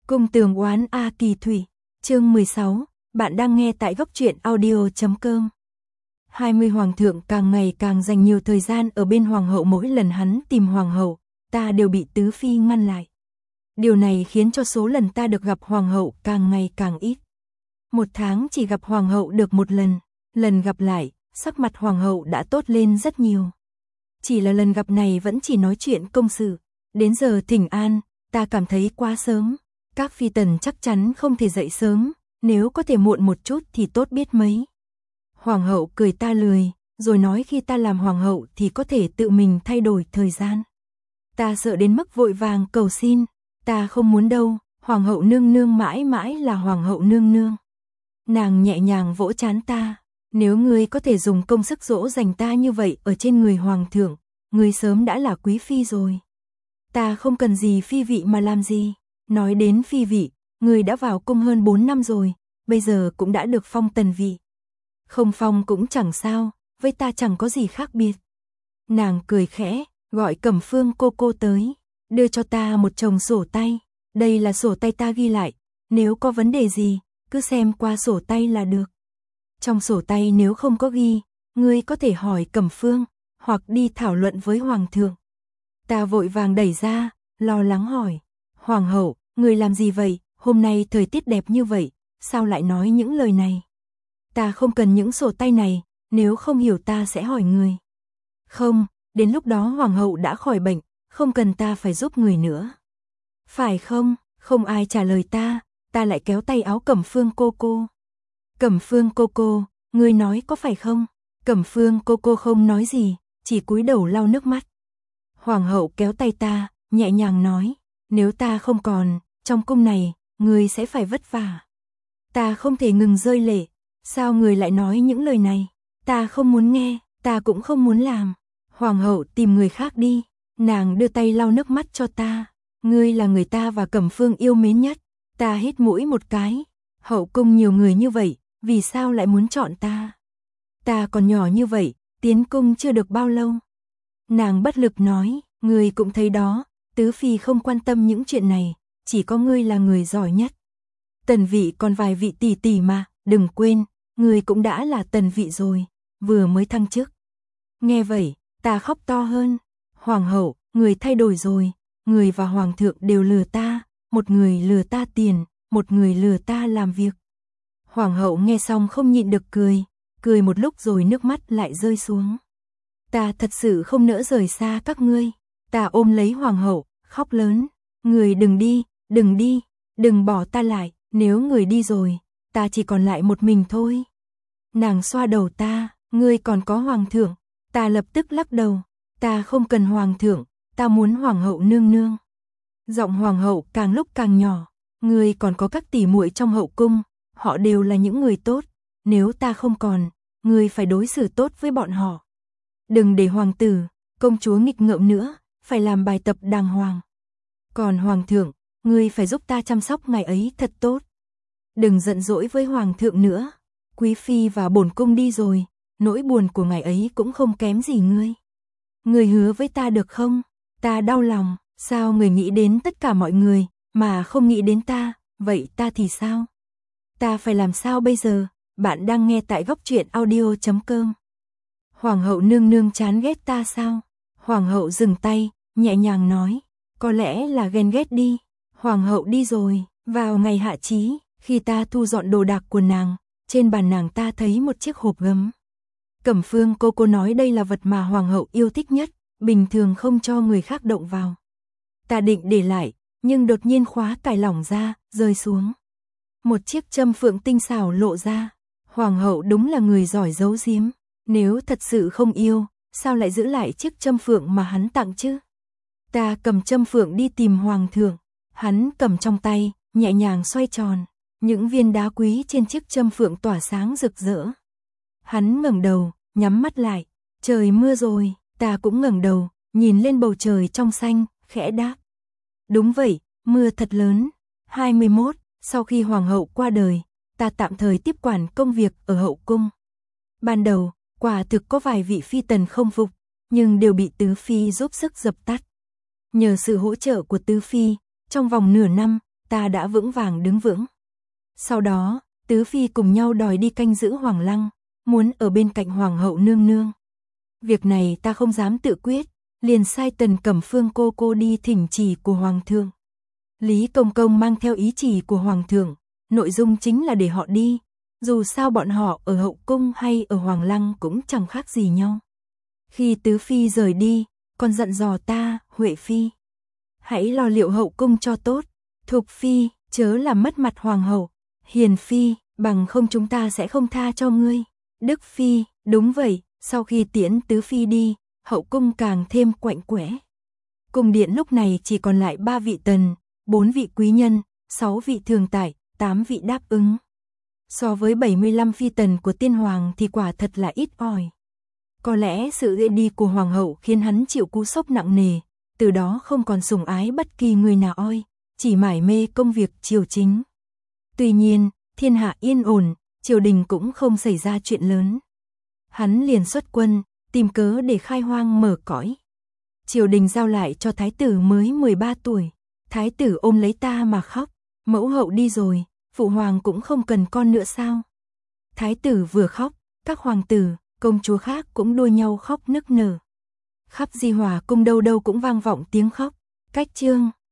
Cung tường oán A Kỳ Thủy, chương 16, bạn đang nghe tại góc truyện audio.com. 20 hoàng thượng càng ngày càng dành nhiều thời gian ở bên hoàng hậu, mỗi lần hắn tìm hoàng hậu, ta đều bị tứ phi ngăn lại. Điều này khiến cho số lần ta được gặp hoàng hậu càng ngày càng ít. Một tháng chỉ gặp hoàng hậu được một lần gặp lại, sắc mặt hoàng hậu đã tốt lên rất nhiều. Chỉ là lần gặp này vẫn chỉ nói chuyện công sự, đến giờ thỉnh an, ta cảm thấy quá sớm. Các phi tần chắc chắn không thể dậy sớm, nếu có thể muộn một chút thì tốt biết mấy. Hoàng hậu cười ta lười, rồi nói khi ta làm hoàng hậu thì có thể tự mình thay đổi thời gian. Ta sợ đến mức vội vàng cầu xin, ta không muốn đâu, hoàng hậu nương nương mãi mãi là hoàng hậu nương nương. Nàng nhẹ nhàng vỗ trán ta, nếu ngươi có thể dùng công sức dỗ dành ta như vậy ở trên người hoàng thượng, ngươi sớm đã là quý phi rồi. Ta không cần gì phi vị mà làm gì. Nói đến phi vị, người đã vào cung hơn 4 năm rồi, bây giờ cũng đã được phong tần vị. Không phong cũng chẳng sao, với ta chẳng có gì khác biệt. Nàng cười khẽ, gọi Cẩm Phương cô tới, đưa cho ta một chồng sổ tay. Đây là sổ tay ta ghi lại, nếu có vấn đề gì, cứ xem qua sổ tay là được. Trong sổ tay nếu không có ghi, ngươi có thể hỏi Cẩm Phương, hoặc đi thảo luận với hoàng thượng. Ta vội vàng đẩy ra, lo lắng hỏi. Hoàng hậu, người làm gì vậy, hôm nay thời tiết đẹp như vậy, sao lại nói những lời này? Ta không cần những sổ tay này, nếu không hiểu ta sẽ hỏi người. Không, đến lúc đó hoàng hậu đã khỏi bệnh, không cần ta phải giúp người nữa. Phải không, không ai trả lời ta lại kéo tay áo Cẩm Phương cô. Cẩm Phương cô, người nói có phải không? Cẩm Phương cô không nói gì, chỉ cúi đầu lau nước mắt. Hoàng hậu kéo tay ta, nhẹ nhàng nói. Nếu ta không còn, trong cung này, người sẽ phải vất vả. Ta không thể ngừng rơi lệ, sao người lại nói những lời này? Ta không muốn nghe, ta cũng không muốn làm. Hoàng hậu tìm người khác đi, nàng đưa tay lau nước mắt cho ta. Ngươi là người ta và Cẩm Phương yêu mến nhất. Ta hít mũi một cái, hậu cung nhiều người như vậy, vì sao lại muốn chọn ta? Ta còn nhỏ như vậy, tiến cung chưa được bao lâu. Nàng bất lực nói, ngươi cũng thấy đó. Tứ phi không quan tâm những chuyện này, chỉ có ngươi là người giỏi nhất. Tần vị còn vài vị tỷ tỷ mà, đừng quên, ngươi cũng đã là tần vị rồi, vừa mới thăng chức. Nghe vậy, ta khóc to hơn. Hoàng hậu, người thay đổi rồi, người và hoàng thượng đều lừa ta, một người lừa ta tiền, một người lừa ta làm việc. Hoàng hậu nghe xong không nhịn được cười một lúc rồi nước mắt lại rơi xuống. Ta thật sự không nỡ rời xa các ngươi. Ta ôm lấy hoàng hậu, khóc lớn. Người đừng đi, đừng bỏ ta lại, nếu người đi rồi, ta chỉ còn lại một mình thôi. Nàng xoa đầu ta, ngươi còn có hoàng thượng. Ta lập tức lắc đầu, ta không cần hoàng thượng, ta muốn hoàng hậu nương nương. Giọng hoàng hậu càng lúc càng nhỏ, ngươi còn có các tỷ muội trong hậu cung, họ đều là những người tốt, nếu ta không còn, ngươi phải đối xử tốt với bọn họ. Đừng để hoàng tử, công chúa nghịch ngợm nữa, phải làm bài tập đàng hoàng. Còn hoàng thượng, ngươi phải giúp ta chăm sóc ngài ấy thật tốt. Đừng giận dỗi với hoàng thượng nữa. Quý phi và bổn cung đi rồi, nỗi buồn của ngài ấy cũng không kém gì ngươi. Ngươi hứa với ta được không? Ta đau lòng, sao người nghĩ đến tất cả mọi người mà không nghĩ đến ta, vậy ta thì sao? Ta phải làm sao bây giờ? Bạn đang nghe tại góc truyện audio.com. Hoàng hậu nương nương chán ghét ta sao? Hoàng hậu dừng tay, nhẹ nhàng nói, có lẽ là ghen ghét đi. Hoàng hậu đi rồi, vào ngày hạ chí, khi ta thu dọn đồ đạc của nàng, trên bàn nàng ta thấy một chiếc hộp gấm. Cẩm Phương cô nói đây là vật mà hoàng hậu yêu thích nhất, bình thường không cho người khác động vào. Ta định để lại, nhưng đột nhiên khóa cài lỏng ra, rơi xuống. Một chiếc châm phượng tinh xảo lộ ra. Hoàng hậu đúng là người giỏi giấu giếm, nếu thật sự không yêu, sao lại giữ lại chiếc châm phượng mà hắn tặng chứ? Ta cầm châm phượng đi tìm hoàng thượng, hắn cầm trong tay, nhẹ nhàng xoay tròn, những viên đá quý trên chiếc châm phượng tỏa sáng rực rỡ. Hắn ngẩng đầu, nhắm mắt lại, trời mưa rồi, ta cũng ngẩng đầu, nhìn lên bầu trời trong xanh, khẽ đáp. Đúng vậy, mưa thật lớn. 21, sau khi hoàng hậu qua đời, ta tạm thời tiếp quản công việc ở hậu cung. Ban đầu, quả thực có vài vị phi tần không phục, nhưng đều bị tứ phi giúp sức dập tắt. Nhờ sự hỗ trợ của tứ phi, trong vòng nửa năm, ta đã vững vàng đứng vững. Sau đó, tứ phi cùng nhau đòi đi canh giữ hoàng lăng, muốn ở bên cạnh hoàng hậu nương nương. Việc này ta không dám tự quyết, liền sai Tần Cẩm Phương cô đi thỉnh chỉ của hoàng thượng. Lý Công Công mang theo ý chỉ của hoàng thượng, nội dung chính là để họ đi, dù sao bọn họ ở hậu cung hay ở hoàng lăng cũng chẳng khác gì nhau. Khi tứ phi rời đi, còn dặn dò ta, Huệ phi, hãy lo liệu hậu cung cho tốt, Thục phi, chớ làm mất mặt hoàng hậu, Hiền phi, bằng không chúng ta sẽ không tha cho ngươi. Đức phi, đúng vậy, sau khi tiễn tứ phi đi, hậu cung càng thêm quạnh quẽ. Cung điện lúc này chỉ còn lại 3 vị tần, 4 vị quý nhân, 6 vị thường tại, 8 vị đáp ứng. So với 75 phi tần của tiên hoàng thì quả thật là ít ỏi. Có lẽ sự rời đi của hoàng hậu khiến hắn chịu cú sốc nặng nề, từ đó không còn sủng ái bất kỳ người nào oi, chỉ mải mê công việc triều chính. Tuy nhiên, thiên hạ yên ổn, triều đình cũng không xảy ra chuyện lớn. Hắn liền xuất quân, tìm cớ để khai hoang mở cõi. Triều đình giao lại cho thái tử mới 13 tuổi. Thái tử ôm lấy ta mà khóc, mẫu hậu đi rồi, phụ hoàng cũng không cần con nữa sao? Thái tử vừa khóc, các hoàng tử, công chúa khác cũng đua nhau khóc nức nở. Khắp Di Hòa cung đâu đâu cũng vang vọng tiếng khóc. Cách chương